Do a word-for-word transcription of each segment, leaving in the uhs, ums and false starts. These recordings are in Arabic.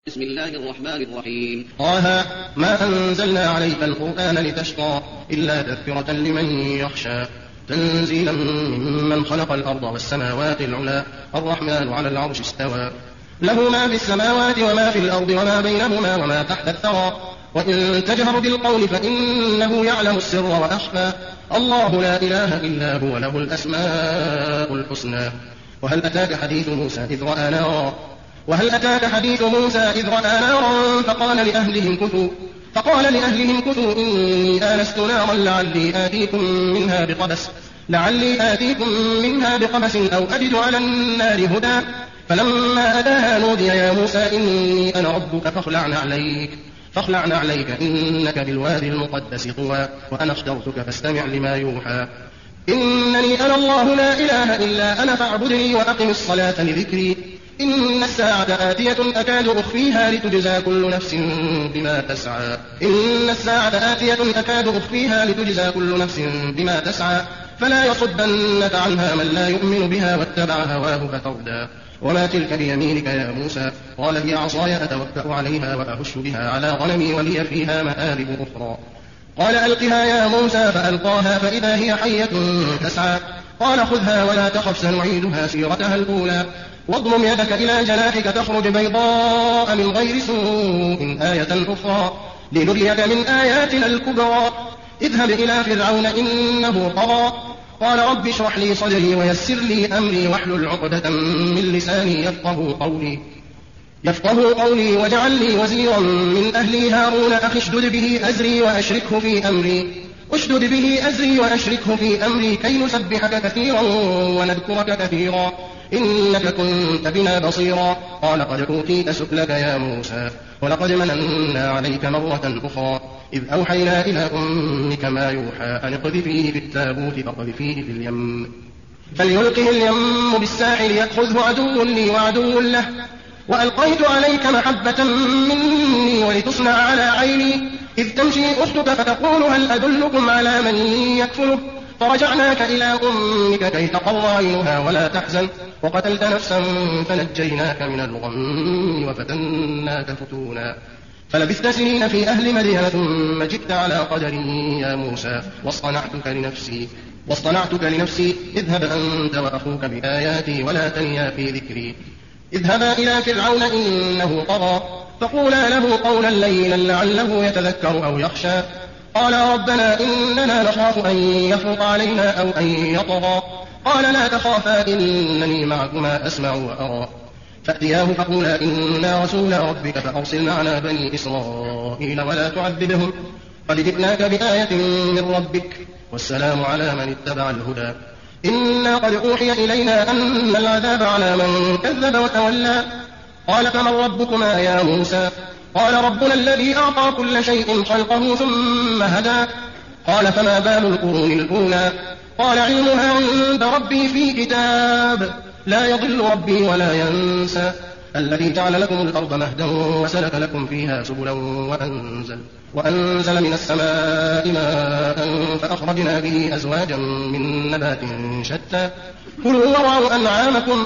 بسم الله الرحمن الرحيم. طه ما أنزلنا عليك القرآن لتشقى إلا تذكرة لمن يخشى تنزيلا ممن خلق الأرض والسماوات العلى الرحمن على العرش استوى له ما في السماوات وما في الأرض وما بينهما وما تحت الثرى وإن تجهر بالقول فإنه يعلم السر وأخفى الله لا إله إلا هو له الأسماء الحسنى. وهل أتاك حديث موسى إذ رأى نارا وهل أتاك حديث موسى إذ رأى نارا فقال لأهلهم كثوا فقال لأهلهم كثوا إني آنست نارا لعلي آتيكم منها بقبس لعلي آتيكم منها بقبس أو أجد على النار هدى فلما أتاها نودي يا موسى إني أنا ربك فاخلع عليك فاخلع عليك إنك بالوادي المقدس طوى وأنا اخترتك فاستمع لما يوحى إنني أنا الله لا إله إلا أنا فاعبدني وأقم الصلاة لذكري إن الساعة آتية أكاد أخفيها لتجزى كل نفس بما تسعى إن الساعة آتية أكاد أخفيها لتجزى كل نفس بما تسعى فلا يصدنك عنها من لا يؤمن بها واتبع هواه فتردى وما تلك بيمينك يا موسى قال هي عصاي أتوكأ عليها وأهش بها على غنمي ولي فيها مآرب أخرى قال ألقها يا موسى فألقاها فإذا هي حية تسعى قال خذها ولا تخف سنعيدها سيرتها الأولى واضمم يدك إلى جناحك تخرج بيضاء من غير سوء آية أخرى لنريك من آياتنا الكبرى اذهب إلى فرعون إنه طغى قال رب اشرح لي صدري ويسر لي أمري واحلل عقدة من لساني يفقه قولي يفقه قولي واجعل لي وزيرا من أهلي هارون أخي اشدد به أزري وأشركه في أمري اشدد به أزري وأشركه في أمري كي نسبحك كثيرا ونذكرك كثيرا إنك كنت بنا بصيرا قال قد أوتيت سؤلك يا موسى ولقد مننا عليك مرة أخرى إذ أوحينا إلى أمك ما يوحى أن اقذفيه في التابوت فاقذفيه في اليم فليلقه اليم بالساحل يأخذه عدو لي وعدو له وألقيت عليك محبة مني ولتصنع على عيني إذ تمشي أختك فتقول هل أدلكم على من يكفله فرجعناك إلى أمك كي تقر عينها ولا تحزن وقتلت نفسا فنجيناك من الغم وفتناك فتونا فلبثت سنين في أهل مدين ثم جئت على قدر يا موسى واصطنعتك لنفسي واصطنعتك لنفسي اذهب أنت وأخوك بآياتي ولا تنيا في ذكري اذهبا إلى فرعون إنه طغى فقولا له قولا لينا لعله يتذكر أو يخشى قال ربنا إننا نخاف أن يفرط علينا أو أن يطغى قال لا تخافا إنني معكما أسمع وأرى فأتياه فقولا إنا رسول ربك فأرسل معنا بني إسرائيل ولا تعذبهم قد جئناك بآية من ربك والسلام على من اتبع الهدى إنا قد أوحي إلينا أن العذاب على من كذب وتولى قال فمن ربكما يا موسى قال ربنا الذي أعطى كل شيء خلقه ثم هدى قال فما بال القرون الأولى قال علمها عند ربي في كتاب لا يضل ربي ولا ينسى الذي جعل لكم الأرض مهدا وسلك لكم فيها سبلا وأنزل, وأنزل من السماء ماء فأخرجنا به أزواجا من نبات شتى كلوا وارعوا أنعامكم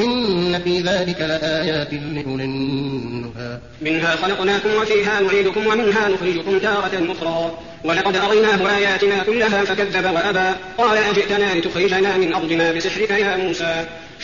إن في ذلك لآيات لأولي النهى منها خلقناكم وفيها نعيدكم ومنها نخرجكم تارة أخرى ولقد أريناه آياتنا كلها فكذب وأبى قال أجئتنا لتخرجنا من أرضنا بسحرك يا موسى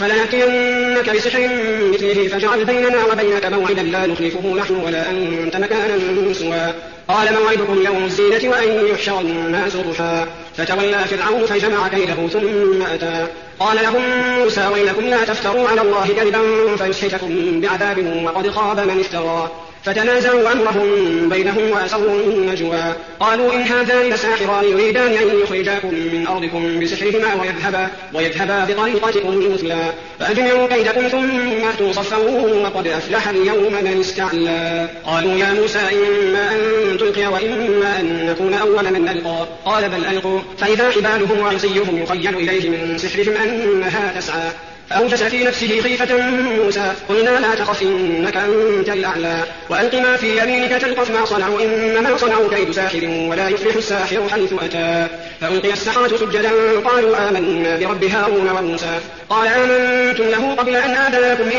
فلنأتينك بسحر مثله فاجعل بيننا وبينك موعدا لا نخلفه نحن ولا أنت مكانا سوى قال موعدكم يوم الزينة وأن يحشر الناس ضحى فتولى فرعون فجمع كيده ثم أتى قال لهم موسى ويلكم لا تفتروا على الله كذبا فيسحتكم بعذاب وقد خاب من افترى فتنازعوا أمرهم بينهم وأسروا النجوى قالوا إن هذان لساحران يريدان أن يخرجاكم من أرضكم بسحرهما ويذهبا, ويذهبا بطريقتكم المثلى فأجمعوا كيدكم ثم أتوا صفا وقد أفلح اليوم من استعلى قالوا يا موسى إما أن تلقي وإما أن نكون أول من ألقى قال بل ألقوا فإذا حبالهم وعصيهم يخيل إليه من سحرهم أنها تسعى فأوجس في نفسه خيفة موسى قلنا لا تخف إنك أنت الأعلى وألق ما في يمينك تلقف ما صنعوا إنما صنعوا كيد ساحر ولا يفلح الساحر حيث أتى فألقي السحرة سجدا قالوا آمنا برب هارون وموسى قال آمنتم له قبل أن آذن لكم إنه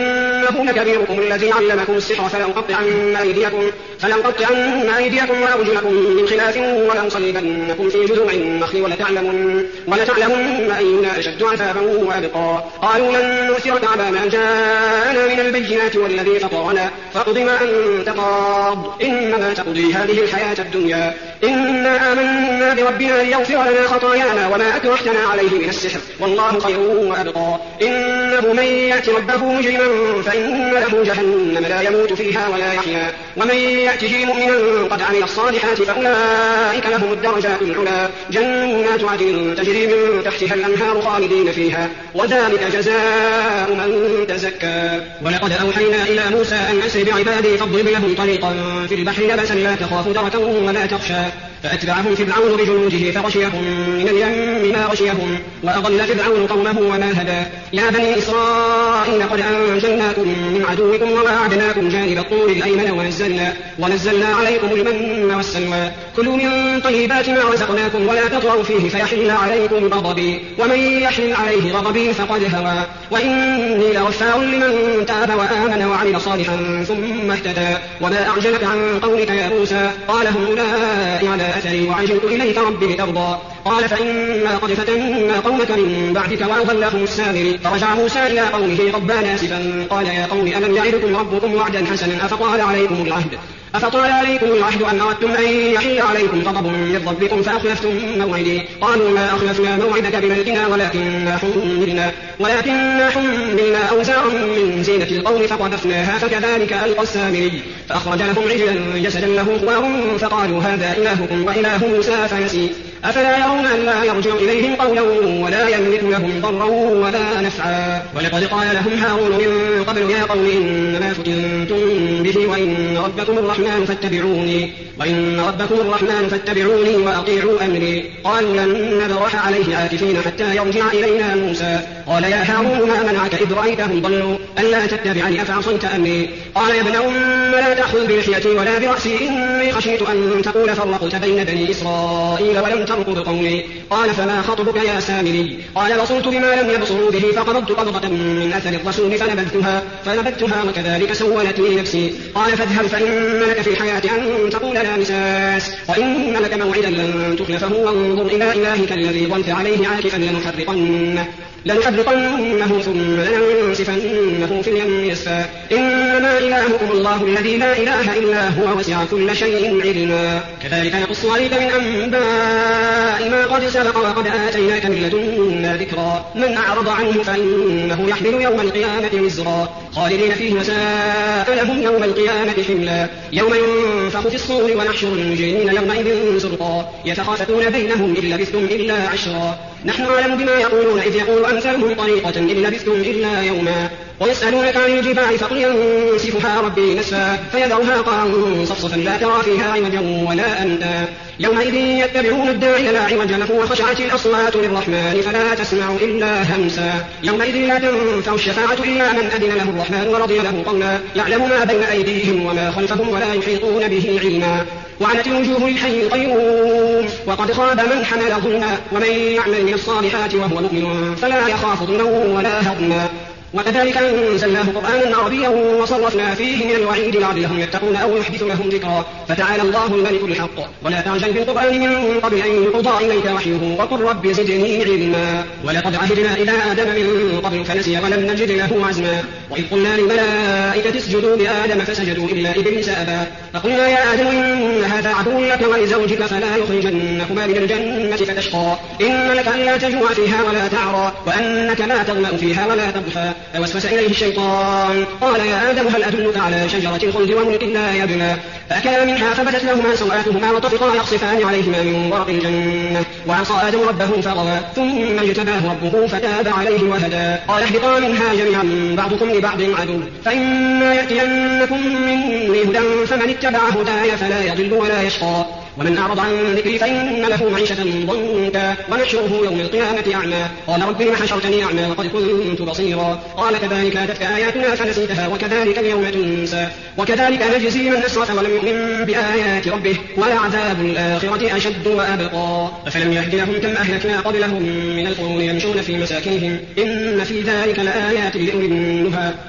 إنه لكبيركم الذي علمكم السحر فلأقطعن أيديكم فلأقطعن أيديكم وأرجلكم من خلاف ولأصلبنكم في جذوع النخل ولتعلمن ولتعلمن أينا أشد عذابا وأبقى. قالوا لن نؤثرك على ما جاءنا من البينات والذي فطرنا فاقض ما أنت قاض إنما تقضي هذه الحياة الدنيا إنا آمنا بربنا ليغفر لنا خطايانا وما أكرهتنا عليه من السحر والله خير وأبقى. إنه من يأت ربه مجرما فإن له جهنم لا يموت فيها ولا يحيا ومن يأته مؤمنا قد عمل الصالحات فأولئك لهم الدرجات العلى جنات عدن تجري من تحتها الأنهار خالدين فيها وذلك جزاء من تزكى. ولقد أوحينا إلى موسى أن أسر بعبادي فاضرب لهم طريقا في البحر يبسا لا تخاف دركا ولا تخشى فأتبعهم فرعون بجنوده فغشيهم من اليم ما غشيهم وأضل فرعون قومه وما هدى. يا بني إسرائيل قد أنجيناكم من عدوكم وواعدناكم جانب الطور الأيمن ونزلنا, ونزلنا عليكم المن والسلوى كلوا من طيبات ما رزقناكم ولا تطغوا فيه فيحل عليكم غضبي ومن يحل عليه غضبي فقد هوى وإني لغفار لمن تاب وآمن وعمل صالحا ثم اهتدى. وما أعجلك عن قولك يا موسى قال هم أولئك على أثري وعجلت إليك ربي لترضى قال فإنا قد فتنا قومك من بعدك وأضلهم السامري. فرجع موسى إلى قومه غضبان آسفا قال يا قوم ألم يعدكم ربكم وعدا حسنا أفطال عليكم العهد أفطال عليكم العهد أن أردتم أن يحل عليكم غضب من ربكم فأخلفتم موعدي. قالوا ما أخلفنا موعدك بملكنا ولكننا حملنا ولكننا حملنا أوزارا من زينة القوم فقذفناها فكذلك ألقى السامري فأخرج لهم عجلا جسدا له خوار فقالوا هذا إلهكم وإله موسى فنسي أفلا يرون أن لا يرجع إليهم قولا ولا يملك لهم ضرا ولا نفعا. ولقد قال لهم هارون من قبل يا قوم إنما فتنتم به وإن ربكم الرحمن فاتبعوني وإن ربكم الرحمن فاتبعوني وأطيعوا أمري. قالوا لن نبرح عليه عاكفين حتى يرجع إلينا موسى. قال يا هارون ما منعك إذ رأيتهم ضلوا ألا تتبعني أفعصيت أمري. قال يا ابن أم لا تأخذ بلحيتي ولا برأسي إني خشيت أن تقول فرقت بين بني إسرائيل ولم ترقب قولي. قال فما خطبك يا سامري؟ قال بصرت بما لم يبصروا به فقبضت قبضة من أثر الرسول فنبذتها, فنبذتها وكذلك سولت لي نفسي. قال فاذهب فإن لك في الحياة أن تقول لا مساس وإن لك موعدا لن تخلفه وانظر إلى إلهك الذي ظلت عليه عاكفا لنحرقنه لنحرقنه ثم لننسفنه في اليم يسفا. إنما إلهكم الله الذي لا إله إلا هو وسع كل شيء علما. كذلك نقص عليك من أنباء ما قد سبق وقد آتيناك من لدنا ذكرا. من أعرض عنه فإنه يحمل يوم القيامة وزرا خالدين فيه وساء لهم يوم القيامة حملا. يوم ينفخ في الصور ونحشر المجرمين يومئذ زرقا يتخافتون بينهم إن لبثتم إلا عشرا. نحن أعلم بما يقولون إذ يقول أمثلهم طريقة إن لبثتم إلا يوما. ويسألونك عن الجبال فقل ينسفها ربي نسفا فيذرها قاعا صفصفا لا ترى فيها عوجا ولا أمتا. يومئذ يتبعون الداعي لا عوج له وخشعت الأصوات للرحمن فلا تسمع إلا همسا. يومئذ لا تنفع الشفاعة إلا من أذن له الرحمن ورضي له قولا. يعلم ما بين أيديهم وما خلفهم ولا يحيطون به علما. وعنت الوجوه للحي القيوم وقد خاب من حمل ظلما. ومن يعمل من الصالحات وهو مؤمن فلا يخاف ظلما ولا هضما. وكذلك أنزلناه قرآنا عربيا وصرفنا فيه من الوعيد لعلهم يتقون أو يحدث لهم ذكرا. فتعالى الله الملك الحق ولا تعجل بالقرآن من قبل أن يقضى إليك وحيه وقل رب زدني علما. ولقد عهدنا إلى آدم من قبل فنسي ولم نجد له عزما. وإذ قلنا للملائكة اسجدوا لآدم فسجدوا إلا إبليس أبى. فقلنا يا آدم إن هذا عدو لك ولزوجك فلا يخرجنكما من الجنة فتشقى. إن لك ألا تجوع فيها ولا تعرى وأنك لا تظمأ فيها ولا تضحى. فوسوس إليه الشيطان قال يا آدم هل أدلك على شجرة الخلد وملك لا يبلى. فأكلا منها فبدت لهما سوآتهما وطفقا يخصفان عليهما من ورق الجنة. وعصى آدم ربه فغوى ثم اجتباه ربه فتاب عليه وهدى. قال اهبطا منها جميعا بعضكم لبعض عدو فإما يأتينكم مني هدى فمن اتبع هداي فلا يضل ولا يشقى. ومن أعرض عن ذكري فإن له معيشة ضنكا ونحشره يوم القيامة أعمى. قال رب لم حشرتني أعمى وقد كنت بصيرا. قال كذلك أتتك آياتنا فنسيتها وكذلك اليوم تنسى. وكذلك نجزي من أسرف ولم يؤمن بآيات ربه ولعذاب الآخرة أشد وأبقى. أفلم يهد لهم كم أهلكنا قبلهم من القرون يمشون في مساكنهم إن في ذلك لآيات لأولي النهى.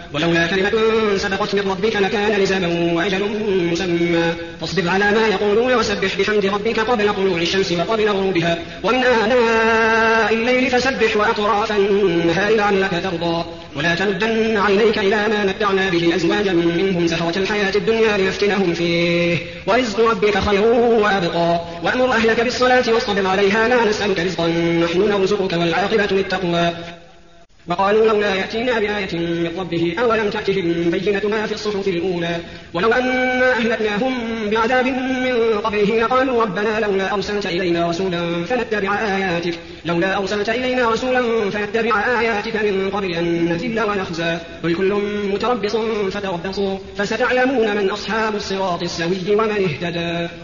ولولا كلمة سبقت من ربك لكان لزاما وأجل مسمى فاصبر على ما يقولون وسبح بحمد ربك قبل طلوع الشمس وقبل غروبها ومن آناء الليل فسبح وأطراف النهار لعلك ترضى ولا تمدن عينيك إلى ما متعنا به أزواجا منهم زهرة الحياة الدنيا لنفتنهم فيه ورزق ربك خير وأبقى وأمر أهلك بالصلاة واصطبر عليها لا نسألك رزقا نحن نرزقك والعاقبة للتقوى وقالوا لولا يأتينا بآية من ربه أولم تأتهم بينة ما في الصحف الأولى ولو أنا أهلكناهم بعذاب من قبله لقالوا ربنا لولا أرسلت إلينا رسولا فنتبع آياتك لولا أرسلت إلينا رسولا فنتبع آياتك من قبل أن نذل ونخزى قل كل متربص فتربصوا فستعلمون من أصحاب الصراط السوي ومن اهتدى.